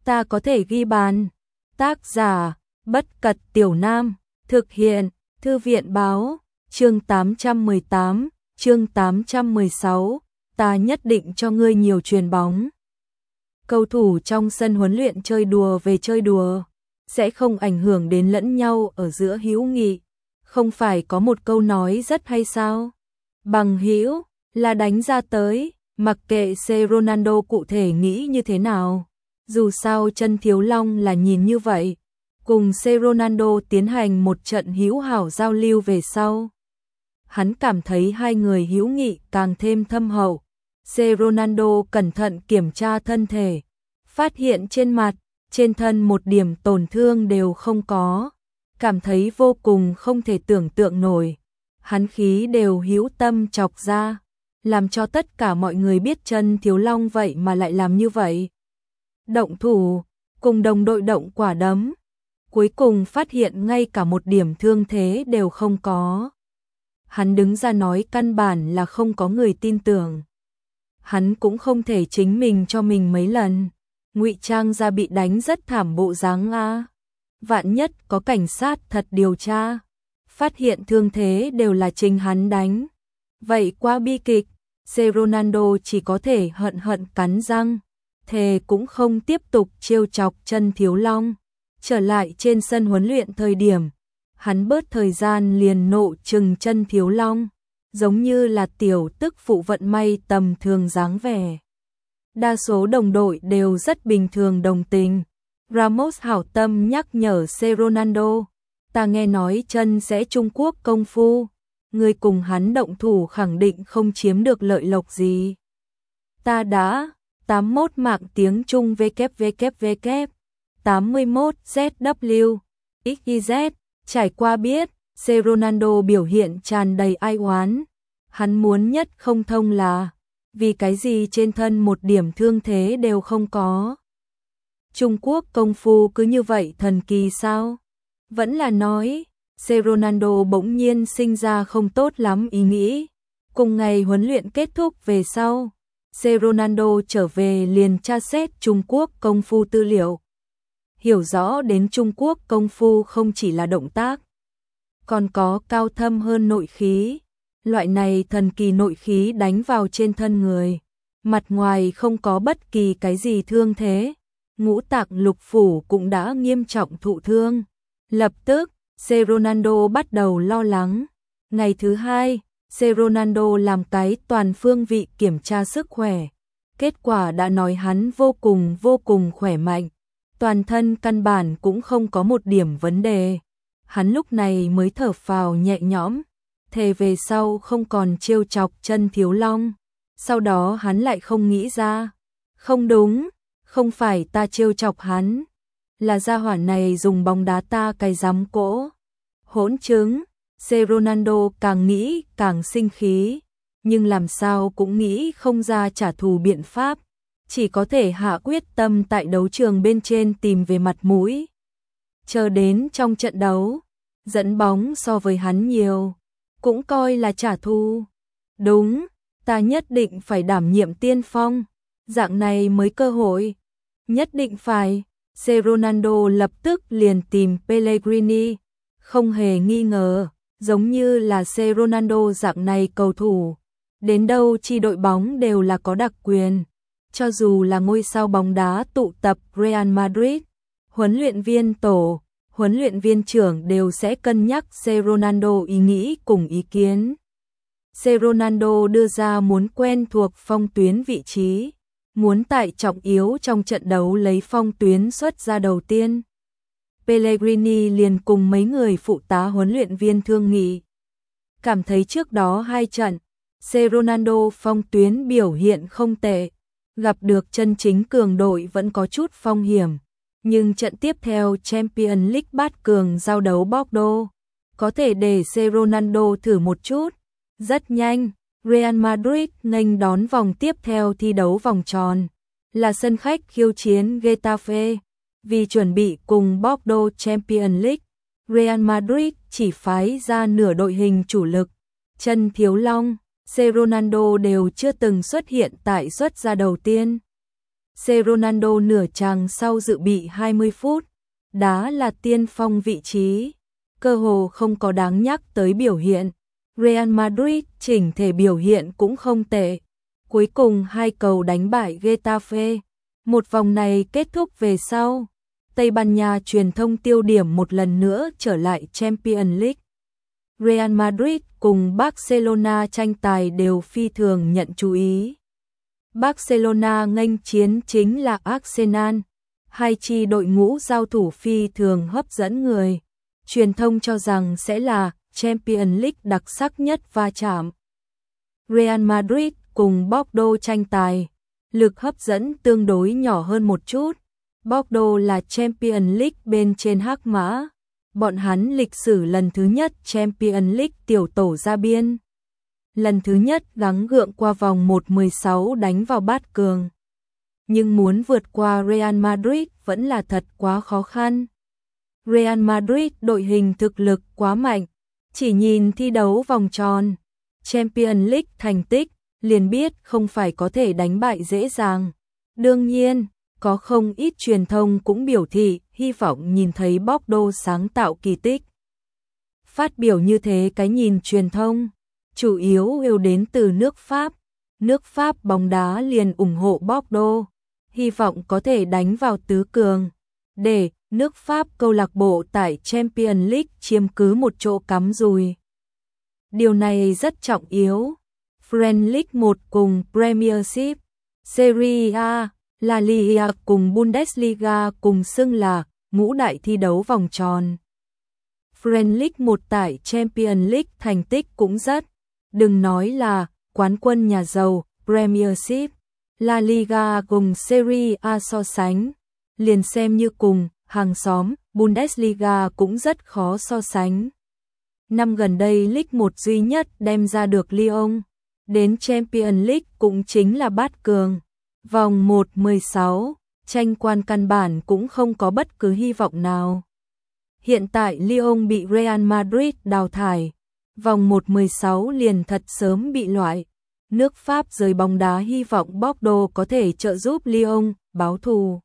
ta có thể ghi bàn. Tác giả, Bất Cật Tiểu Nam, thực hiện, Thư viện báo, chương 818, chương 816, ta nhất định cho ngươi nhiều chuyền bóng. Cầu thủ trong sân huấn luyện chơi đùa về chơi đùa, sẽ không ảnh hưởng đến lẫn nhau ở giữa hữu nghị. Không phải có một câu nói rất hay sao? Bằng hữu là đánh ra tới, mặc kệ C Ronaldo cụ thể nghĩ như thế nào. Dù sao chân Thiếu Long là nhìn như vậy, cùng C Ronaldo tiến hành một trận hữu hảo giao lưu về sau. Hắn cảm thấy hai người hữu nghị càng thêm thâm hậu. C Ronaldo cẩn thận kiểm tra thân thể, phát hiện trên mặt, trên thân một điểm tổn thương đều không có, cảm thấy vô cùng không thể tưởng tượng nổi. Hắn khí đều hữu tâm chọc ra, làm cho tất cả mọi người biết chân Thiếu Long vậy mà lại làm như vậy. Động thủ, cùng đồng đội động quả đấm, cuối cùng phát hiện ngay cả một điểm thương thế đều không có. Hắn đứng ra nói căn bản là không có người tin tưởng. Hắn cũng không thể chính mình cho mình mấy lần, ngụy trang ra bị đánh rất thảm bộ dáng a. Vạn nhất có cảnh sát thật điều tra, phát hiện thương thế đều là chính hắn đánh. Vậy quá bi kịch, C Ronaldo chỉ có thể hận hận cắn răng, thề cũng không tiếp tục trêu chọc chân Thiếu Long. Trở lại trên sân huấn luyện thời điểm, hắn bớt thời gian liền nộ trừng chân Thiếu Long, giống như là tiểu tức phụ vận may tầm thường dáng vẻ. Đa số đồng đội đều rất bình thường đồng tình. Ramos hảo tâm nhắc nhở C Ronaldo, ta nghe nói chân sẽ Trung Quốc công phu, người cùng hắn động thủ khẳng định không chiếm được lợi lộc gì. Ta đã 81 mạng tiếng Trung WWW 81 ZW XYZ trải qua biết. C Ronaldo biểu hiện tràn đầy ai oán. Hắn muốn nhất không thông là vì cái gì trên thân một điểm thương thế đều không có. Trung Quốc công phu cứ như vậy thần kỳ sao? Vẫn là nói, C Ronaldo bỗng nhiên sinh ra không tốt lắm ý nghĩ. Cùng ngày huấn luyện kết thúc về sau, C Ronaldo trở về liền tra xét Trung Quốc công phu tư liệu. Hiểu rõ đến Trung Quốc công phu không chỉ là động tác, còn có cao thâm hơn nội khí. Loại này thần kỳ nội khí đánh vào trên thân người, mặt ngoài không có bất kỳ cái gì thương thế, ngũ tạng lục phủ cũng đã nghiêm trọng thụ thương. Lập tức, C Ronaldo bắt đầu lo lắng. Ngày thứ hai, C Ronaldo làm cái toàn phương vị kiểm tra sức khỏe. Kết quả đã nói hắn vô cùng khỏe mạnh, toàn thân căn bản cũng không có một điểm vấn đề. Hắn lúc này mới thở phào nhẹ nhõm, thề về sau không còn trêu chọc chân Thiếu Long. Sau đó hắn lại không nghĩ ra, không đúng, không phải ta trêu chọc hắn, là gia hỏa này dùng bóng đá ta cái giám cỗ. Hỗn chứng. C Ronaldo càng nghĩ càng sinh khí, nhưng làm sao cũng nghĩ không ra trả thù biện pháp, chỉ có thể hạ quyết tâm tại đấu trường bên trên tìm về mặt mũi. Chờ đến trong trận đấu, dẫn bóng so với hắn nhiều, cũng coi là trả thù. Đúng, ta nhất định phải đảm nhiệm tiên phong, dạng này mới cơ hội. Nhất định phải. C Ronaldo lập tức liền tìm Pellegrini, không hề nghi ngờ, giống như là C Ronaldo dạng này cầu thủ, đến đâu chi đội bóng đều là có đặc quyền. Cho dù là ngôi sao bóng đá tụ tập Real Madrid, huấn luyện viên tổ, huấn luyện viên trưởng đều sẽ cân nhắc C Ronaldo ý nghĩ cùng ý kiến. C Ronaldo đưa ra muốn quen thuộc phong tuyến vị trí, muốn tại trọng yếu trong trận đấu lấy phong tuyến xuất ra đầu tiên. Pellegrini liền cùng mấy người phụ tá huấn luyện viên thương nghị. Cảm thấy trước đó hai trận, C Ronaldo phong tuyến biểu hiện không tệ, gặp được chân chính cường đội vẫn có chút phong hiểm. Nhưng trận tiếp theo Champions League bát cường giao đấu Bordeaux, có thể để C Ronaldo thử một chút. Rất nhanh, Real Madrid nghênh đón vòng tiếp theo thi đấu vòng tròn, là sân khách khiêu chiến Getafe. Vì chuẩn bị cùng Bordeaux Champions League, Real Madrid chỉ phái ra nửa đội hình chủ lực. Chân Thiếu Long, C Ronaldo đều chưa từng xuất hiện tại suất ra đầu tiên. Ronaldo nửa chàng sau dự bị 20 phút, đá là tiên phong vị trí, cơ hồ không có đáng nhắc tới biểu hiện. Real Madrid chỉnh thể biểu hiện cũng không tệ. Cuối cùng hai cầu đánh bại Getafe. Một vòng này kết thúc về sau, Tây Ban Nha truyền thông tiêu điểm một lần nữa trở lại Champions League. Real Madrid cùng Barcelona tranh tài đều phi thường nhận chú ý. Barcelona nghênh chiến chính là Arsenal, hai chi đội ngũ giao thủ phi thường hấp dẫn người. Truyền thông cho rằng sẽ là Champions League đặc sắc nhất va chạm. Real Madrid cùng Bordeaux tranh tài, lực hấp dẫn tương đối nhỏ hơn một chút. Bordeaux là Champions League bên trên hắc mã. Bọn hắn lịch sử lần thứ nhất Champions League tiểu tổ ra biên. Lần thứ nhất gắng gượng qua vòng 1/16 đánh vào bát cường. Nhưng muốn vượt qua Real Madrid vẫn là thật quá khó khăn. Real Madrid đội hình thực lực quá mạnh, chỉ nhìn thi đấu vòng tròn Champions League thành tích liền biết không phải có thể đánh bại dễ dàng. Đương nhiên, có không ít truyền thông cũng biểu thị hy vọng nhìn thấy Bordeaux sáng tạo kỳ tích. Phát biểu như thế cái nhìn truyền thông, chủ yếu đến từ nước Pháp. Nước Pháp bóng đá liền ủng hộ Bordeaux, hy vọng có thể đánh vào tứ cường, để nước Pháp câu lạc bộ tại Champions League chiếm cứ một chỗ cắm rùi. Điều này rất trọng yếu. French League 1 cùng Premiership, Serie A, La Liga cùng Bundesliga cùng xưng là ngũ đại thi đấu vòng tròn. French League 1 tại Champions League thành tích cũng rất, đừng nói là quán quân nhà giàu, Premiership, La Liga cùng Serie A so sánh, liền xem như cùng hàng xóm, Bundesliga cũng rất khó so sánh. Năm gần đây League 1 duy nhất đem ra được Lyon, đến Champions League cũng chính là bát cường. Vòng 1/16, tranh quan căn bản cũng không có bất cứ hy vọng nào. Hiện tại Lyon bị Real Madrid đào thải, vòng 1/16 liền thật sớm bị loại. Nước Pháp giới bóng đá hy vọng Bordeaux có thể trợ giúp Lyon báo thù,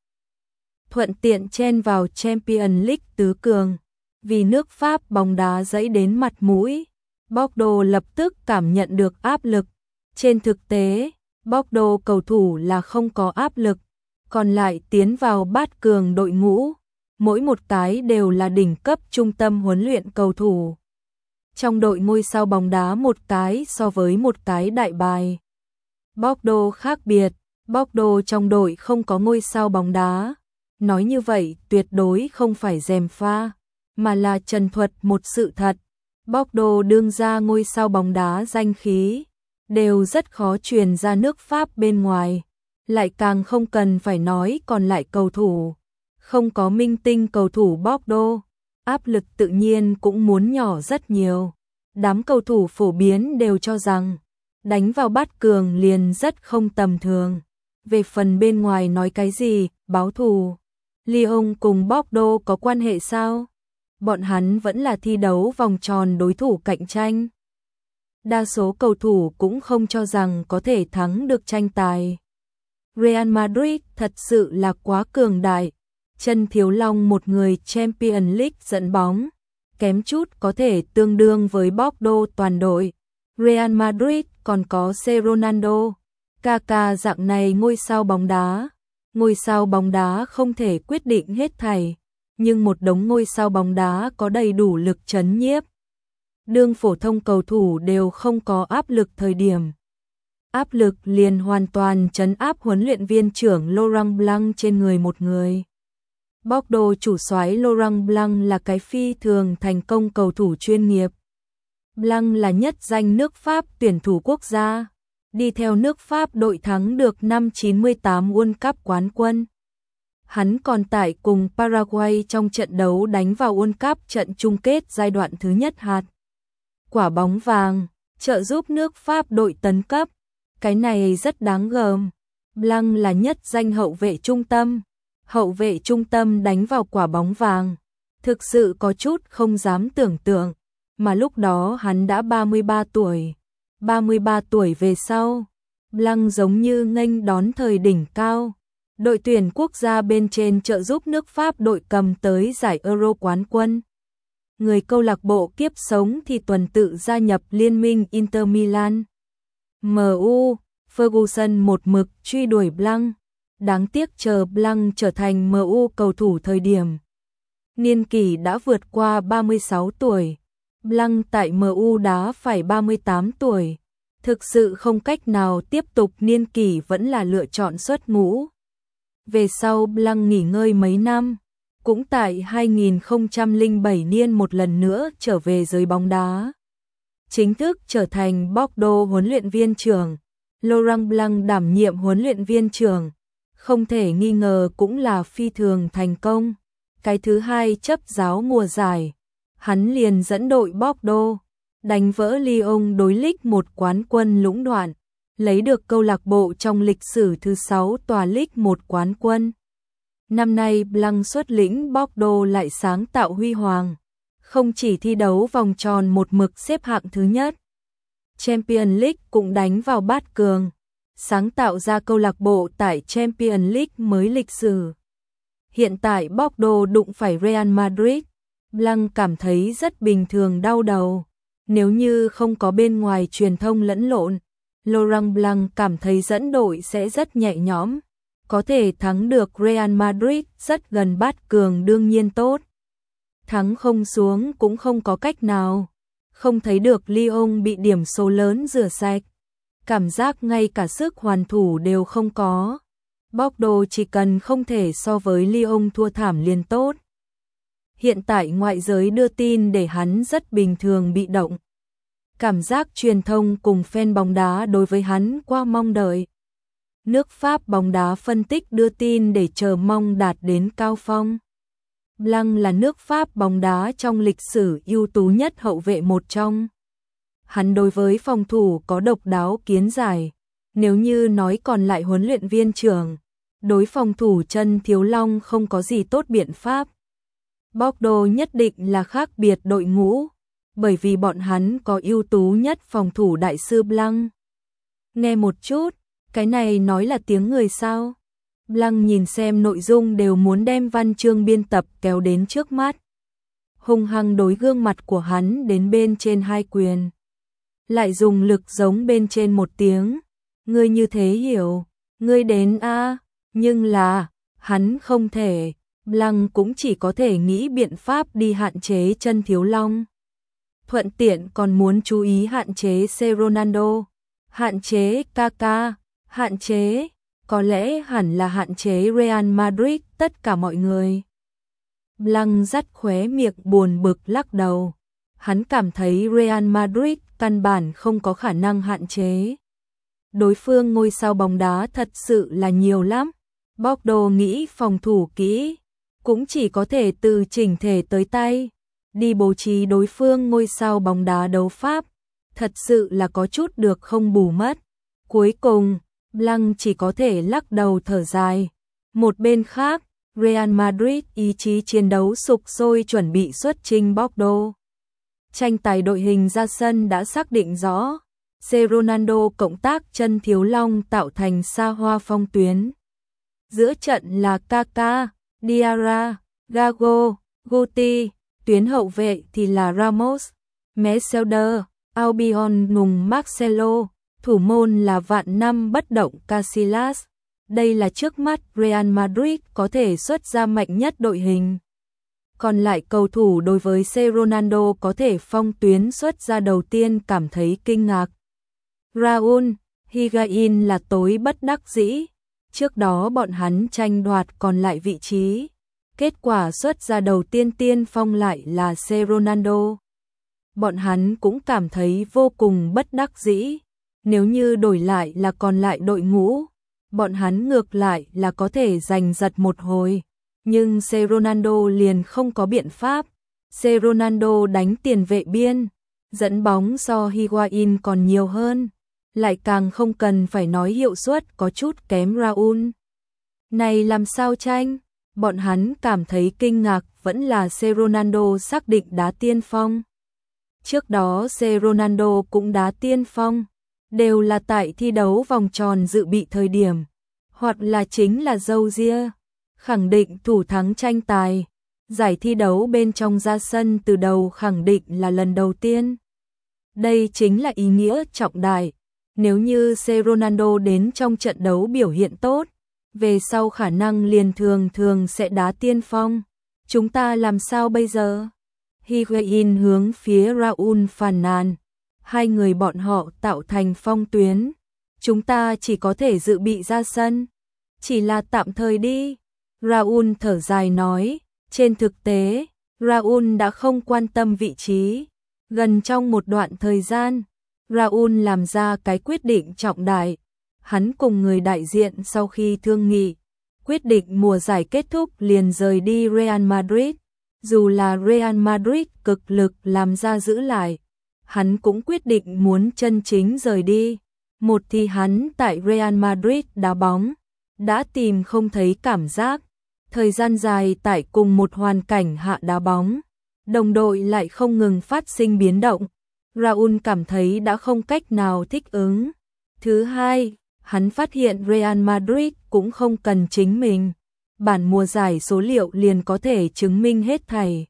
thuận tiện chen vào Champions League tứ cường. Vì nước Pháp bóng đá dẫy đến mặt mũi, Bordeaux lập tức cảm nhận được áp lực. Trên thực tế, Bordeaux cầu thủ là không có áp lực, còn lại tiến vào bát cường đội ngũ, mỗi một cái đều là đỉnh cấp trung tâm huấn luyện cầu thủ. Trong đội ngôi sao bóng đá một cái so với một cái đại bài. Bordeaux khác biệt, Bordeaux trong đội không có ngôi sao bóng đá. Nói như vậy tuyệt đối không phải gièm pha, mà là trần thuật một sự thật. Bordeaux đương ra ngôi sao bóng đá danh khí, đều rất khó truyền ra nước Pháp bên ngoài. Lại càng không cần phải nói còn lại cầu thủ. Không có minh tinh cầu thủ Bordeaux, áp lực tự nhiên cũng muốn nhỏ rất nhiều. Đám cầu thủ phổ biến đều cho rằng, đánh vào bát cường liền rất không tầm thường. Về phần bên ngoài nói cái gì, báo thù. Lyon cùng Bordeaux có quan hệ sao? Bọn hắn vẫn là thi đấu vòng tròn đối thủ cạnh tranh. Đa số cầu thủ cũng không cho rằng có thể thắng được tranh tài. Real Madrid thật sự là quá cường đại. Chân thiếu long một người Champions League dẫn bóng, kém chút có thể tương đương với Bordeaux toàn đội. Real Madrid còn có Ronaldo, Kaká dạng này ngôi sao bóng đá. Ngôi sao bóng đá không thể quyết định hết thảy, nhưng một đống ngôi sao bóng đá có đầy đủ lực trấn nhiếp. Đương phổ thông cầu thủ đều không có áp lực thời điểm. Áp lực liền hoàn toàn trấn áp huấn luyện viên trưởng Laurent Blanc trên người một người. Bordeaux chủ soái Laurent Blanc là cái phi thường thành công cầu thủ chuyên nghiệp. Blanc là nhất danh nước Pháp tuyển thủ quốc gia, đi theo nước Pháp đội thắng được năm 98 World Cup quán quân. Hắn còn tại cùng Paraguay trong trận đấu đánh vào World Cup trận chung kết giai đoạn thứ nhất hạt quả bóng vàng, trợ giúp nước Pháp đội tấn cấp. Cái này rất đáng gờm. Blanc là nhất danh hậu vệ trung tâm. Hậu vệ trung tâm đánh vào quả bóng vàng. Thực sự có chút không dám tưởng tượng. Mà lúc đó hắn đã 33 tuổi. 33 tuổi về sau, Blanc giống như nghênh đón thời đỉnh cao. Đội tuyển quốc gia bên trên trợ giúp nước Pháp đội cầm tới giải Euro quán quân. Người câu lạc bộ kiếp sống thì tuần tự gia nhập liên minh Inter Milan. MU, Ferguson một mực truy đuổi Blanc. Đáng tiếc chờ Blanc trở thành MU cầu thủ thời điểm niên kỷ đã vượt qua 36 tuổi. Blanc tại MU đá phải 38 tuổi. Thực sự không cách nào tiếp tục, niên kỷ vẫn là lựa chọn xuất ngũ. Về sau Blanc nghỉ ngơi mấy năm, cũng tại 2007 niên một lần nữa trở về giới bóng đá. Chính thức trở thành Bordeaux huấn luyện viên trưởng. Laurent Blanc đảm nhiệm huấn luyện viên trưởng, không thể nghi ngờ cũng là phi thường thành công. Cái thứ hai chấp giáo mùa giải, hắn liền dẫn đội Bordeaux đánh vỡ Lyon đối Ligue 1 quán quân lũng đoạn, lấy được câu lạc bộ trong lịch sử thứ 6 tòa Ligue 1 quán quân. Năm nay Blanc xuất lĩnh Bordeaux lại sáng tạo huy hoàng, không chỉ thi đấu vòng tròn một mực xếp hạng thứ nhất, Champions League cũng đánh vào bát cường, sáng tạo ra câu lạc bộ tại Champions League mới lịch sử. Hiện tại Bordeaux đụng phải Real Madrid, Blanc cảm thấy rất bình thường, đau đầu. Nếu như không có bên ngoài truyền thông lẫn lộn, Laurent Blanc cảm thấy dẫn đội sẽ rất nhẹ nhõm, có thể thắng được Real Madrid rất gần bát cường đương nhiên tốt. Thắng không xuống cũng không có cách nào, không thấy được Lyon bị điểm số lớn rửa sạch, cảm giác ngay cả sức hoàn thủ đều không có. Bordeaux chỉ cần không thể so với Lyon thua thảm liền tốt. Hiện tại ngoại giới đưa tin để hắn rất bình thường, bị động. Cảm giác truyền thông cùng fan bóng đá đối với hắn quá mong đợi. Nước Pháp bóng đá phân tích đưa tin để chờ mong đạt đến cao phong. Blanc là nước Pháp bóng đá trong lịch sử ưu tú nhất hậu vệ một trong. Hắn đối với phòng thủ có độc đáo kiến giải. Nếu như nói còn lại huấn luyện viên trưởng, đối phòng thủ chân thiếu long không có gì tốt biện pháp. Bordeaux nhất định là khác biệt đội ngũ, bởi vì bọn hắn có ưu tú nhất phòng thủ đại sư Blanc. Nghe một chút, cái này nói là tiếng người sao? Blanc nhìn xem nội dung đều muốn đem văn chương biên tập kéo đến trước mắt. Hung hăng đối gương mặt của hắn đến bên trên hai quyền. Lại dùng lực giống bên trên một tiếng. Ngươi như thế hiểu, ngươi đến a, nhưng là, hắn không thể. Blanc cũng chỉ có thể nghĩ biện pháp đi hạn chế chân thiếu long. Thuận tiện còn muốn chú ý hạn chế C. Ronaldo, hạn chế Kaká, hạn chế, có lẽ hẳn là hạn chế Real Madrid, tất cả mọi người. Blanc dắt khóe miệng buồn bực lắc đầu. Hắn cảm thấy Real Madrid căn bản không có khả năng hạn chế. Đối phương ngôi sao bóng đá thật sự là nhiều lắm. Bordeaux nghĩ phòng thủ kỹ, cũng chỉ có thể từ chỉnh thể tới tay, đi bố trí đối phương ngôi sao bóng đá đấu Pháp, thật sự là có chút được không bù mất. Cuối cùng, Blanc chỉ có thể lắc đầu thở dài. Một bên khác, Real Madrid ý chí chiến đấu sục sôi chuẩn bị xuất chinh Bordeaux. Tranh tài đội hình ra sân đã xác định rõ, C. Ronaldo cộng tác chân thiếu long tạo thành xa hoa phong tuyến. Giữa trận là Kaká, Diarra, Gago, Guti, tuyến hậu vệ thì là Ramos, Mercedes, Albion cùng Marcelo, thủ môn là vạn năm bất động Casillas. Đây là trước mắt Real Madrid có thể xuất ra mạnh nhất đội hình. Còn lại cầu thủ đối với C. Ronaldo có thể phong tuyến xuất ra đầu tiên cảm thấy kinh ngạc. Raúl, Higuaín là tối bất đắc dĩ. Trước đó bọn hắn tranh đoạt còn lại vị trí. Kết quả xuất ra đầu tiên tiên phong lại là C. Ronaldo. Bọn hắn cũng cảm thấy vô cùng bất đắc dĩ. Nếu như đổi lại là còn lại đội ngũ, bọn hắn ngược lại là có thể giành giật một hồi. Nhưng C. Ronaldo liền không có biện pháp. C. Ronaldo đánh tiền vệ biên, dẫn bóng so Higuaín còn nhiều hơn. Lại càng không cần phải nói hiệu suất có chút kém Raúl. Này làm sao tranh? Bọn hắn cảm thấy kinh ngạc vẫn là C. Ronaldo xác định đá tiên phong. Trước đó C. Ronaldo cũng đá tiên phong, đều là tại thi đấu vòng tròn dự bị thời điểm. hoặc là chính là râu ria, khẳng định thủ thắng tranh tài. Giải thi đấu bên trong ra sân từ đầu khẳng định là lần đầu tiên. Đây chính là ý nghĩa trọng đại. Nếu như Ronaldo đến trong trận đấu biểu hiện tốt, về sau khả năng liền thường sẽ đá tiên phong. Chúng ta làm sao bây giờ? Higuain hướng phía Raúl phàn nàn. Hai người bọn họ tạo thành phong tuyến. Chúng ta chỉ có thể dự bị ra sân. Chỉ là tạm thời đi. Raúl thở dài nói. Trên thực tế, Raúl đã không quan tâm vị trí. Gần trong một đoạn thời gian, Raúl làm ra cái quyết định trọng đại. Hắn cùng người đại diện sau khi thương nghị, quyết định mùa giải kết thúc liền rời đi Real Madrid. Dù là Real Madrid cực lực làm ra giữ lại, hắn cũng quyết định muốn chân chính rời đi. Một thì hắn tại Real Madrid đá bóng, đã tìm không thấy cảm giác. Thời gian dài tại cùng một hoàn cảnh hạ đá bóng, đồng đội lại không ngừng phát sinh biến động. Raúl cảm thấy đã không cách nào thích ứng. Thứ hai, hắn phát hiện Real Madrid cũng không cần chính mình. Bản mùa giải số liệu liền có thể chứng minh hết thảy.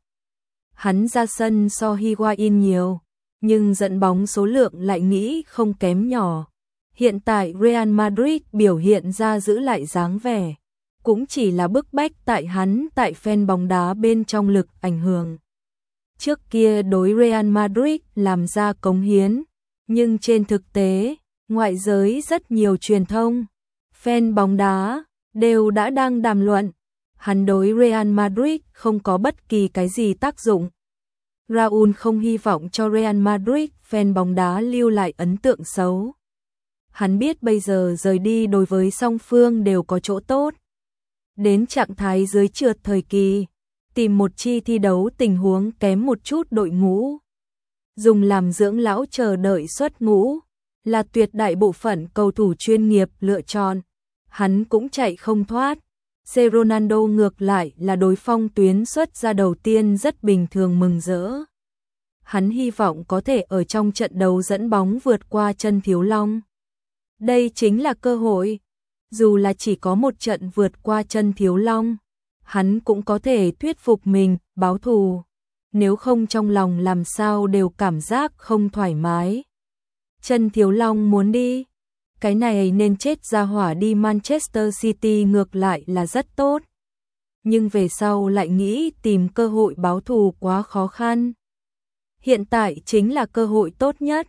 Hắn ra sân so Higuain nhiều, nhưng dẫn bóng số lượng lại nghĩ không kém nhỏ. Hiện tại Real Madrid biểu hiện ra giữ lại dáng vẻ, cũng chỉ là bức bách tại hắn tại fan bóng đá bên trong lực ảnh hưởng. Trước kia đối Real Madrid làm ra cống hiến, nhưng trên thực tế, ngoại giới rất nhiều truyền thông, fan bóng đá đều đã đang đàm luận, hắn đối Real Madrid không có bất kỳ cái gì tác dụng. Raúl không hy vọng cho Real Madrid fan bóng đá lưu lại ấn tượng xấu. Hắn biết bây giờ rời đi đối với song phương đều có chỗ tốt. Đến trạng thái dưới trượt thời kỳ, tìm một chi thi đấu tình huống kém một chút đội ngũ, dùng làm dưỡng lão chờ đợi xuất ngũ, là tuyệt đại bộ phận cầu thủ chuyên nghiệp lựa chọn. Hắn cũng chạy không thoát. Ronaldo ngược lại là đối phong tuyến xuất ra đầu tiên rất bình thường mừng rỡ. Hắn hy vọng có thể ở trong trận đấu dẫn bóng vượt qua chân Thiếu Long. Đây chính là cơ hội. Dù là chỉ có một trận vượt qua chân Thiếu Long, hắn cũng có thể thuyết phục mình báo thù. Nếu không trong lòng làm sao đều cảm giác không thoải mái. Chân Thiếu Long muốn đi, cái này nên chết ra hỏa đi Manchester City ngược lại là rất tốt. Nhưng về sau lại nghĩ tìm cơ hội báo thù quá khó khăn. Hiện tại chính là cơ hội tốt nhất.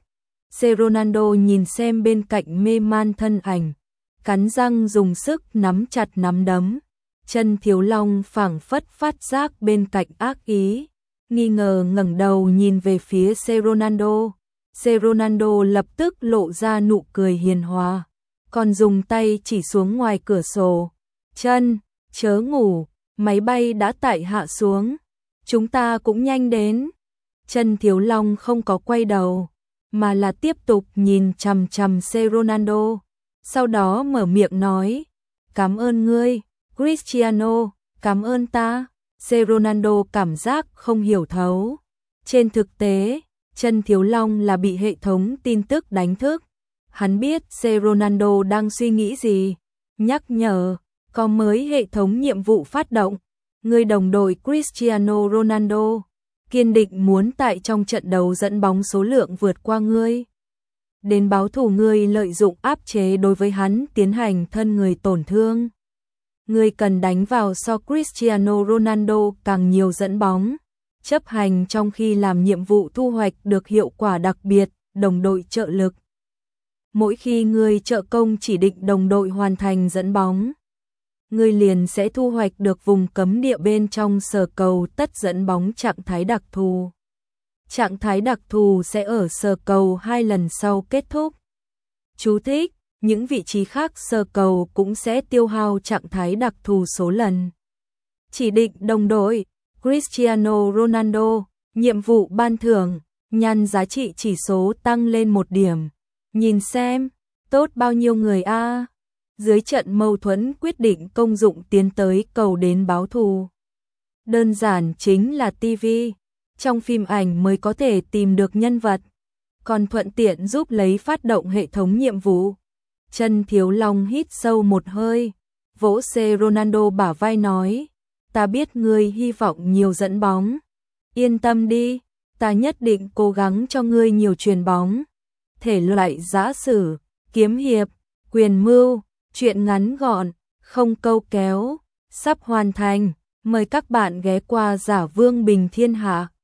Ronaldo nhìn xem bên cạnh mê man thân ảnh, cắn răng dùng sức nắm chặt nắm đấm. Chân Thiếu Long phảng phất phát giác bên cạnh ác ý, nghi ngờ ngẩng đầu nhìn về phía Ronaldo. Ronaldo lập tức lộ ra nụ cười hiền hòa, còn dùng tay chỉ xuống ngoài cửa sổ. Chân, chớ ngủ, máy bay đã tại hạ xuống, chúng ta cũng nhanh đến. Chân Thiếu Long không có quay đầu, mà là tiếp tục nhìn chằm chằm Ronaldo. Sau đó mở miệng nói, cảm ơn ngươi, Cristiano, cảm ơn ta. Ronaldo cảm giác không hiểu thấu. Trên thực tế, Chân Thiếu Long là bị hệ thống tin tức đánh thức. Hắn biết Ronaldo đang suy nghĩ gì. Nhắc nhở, có mới hệ thống nhiệm vụ phát động. Người đồng đội Cristiano Ronaldo kiên định muốn tại trong trận đấu dẫn bóng số lượng vượt qua ngươi. Đến báo thù ngươi lợi dụng áp chế đối với hắn tiến hành thân người tổn thương. Ngươi cần đánh vào so Cristiano Ronaldo càng nhiều dẫn bóng. Chấp hành trong khi làm nhiệm vụ thu hoạch được hiệu quả đặc biệt, đồng đội trợ lực. Mỗi khi ngươi trợ công chỉ định đồng đội hoàn thành dẫn bóng, ngươi liền sẽ thu hoạch được vùng cấm địa bên trong sở cầu tất dẫn bóng trạng thái đặc thù. Trạng thái đặc thù sẽ ở sở cầu 2 lần sau kết thúc. Chú thích, những vị trí khác sở cầu cũng sẽ tiêu hao trạng thái đặc thù số lần. Chỉ định đồng đội Cristiano Ronaldo, nhiệm vụ ban thưởng, nhăn giá trị chỉ số tăng lên 1 điểm. Nhìn xem, tốt bao nhiêu người a. Dưới trận mâu thuẫn quyết định công dụng tiến tới cầu đến báo thù. Đơn giản chính là TV, trong phim ảnh mới có thể tìm được nhân vật, còn thuận tiện giúp lấy phát động hệ thống nhiệm vụ. Trần Thiếu Long hít sâu một hơi, vỗ xe Ronaldo bả vai nói, ta biết ngươi hy vọng nhiều dẫn bóng. Yên tâm đi, ta nhất định cố gắng cho ngươi nhiều chuyền bóng. Thể loại giã sử, kiếm hiệp, quyền mưu, truyện ngắn gọn, không câu kéo, sắp hoàn thành. Mời các bạn ghé qua Giả Vương Bình Thiên Hạ.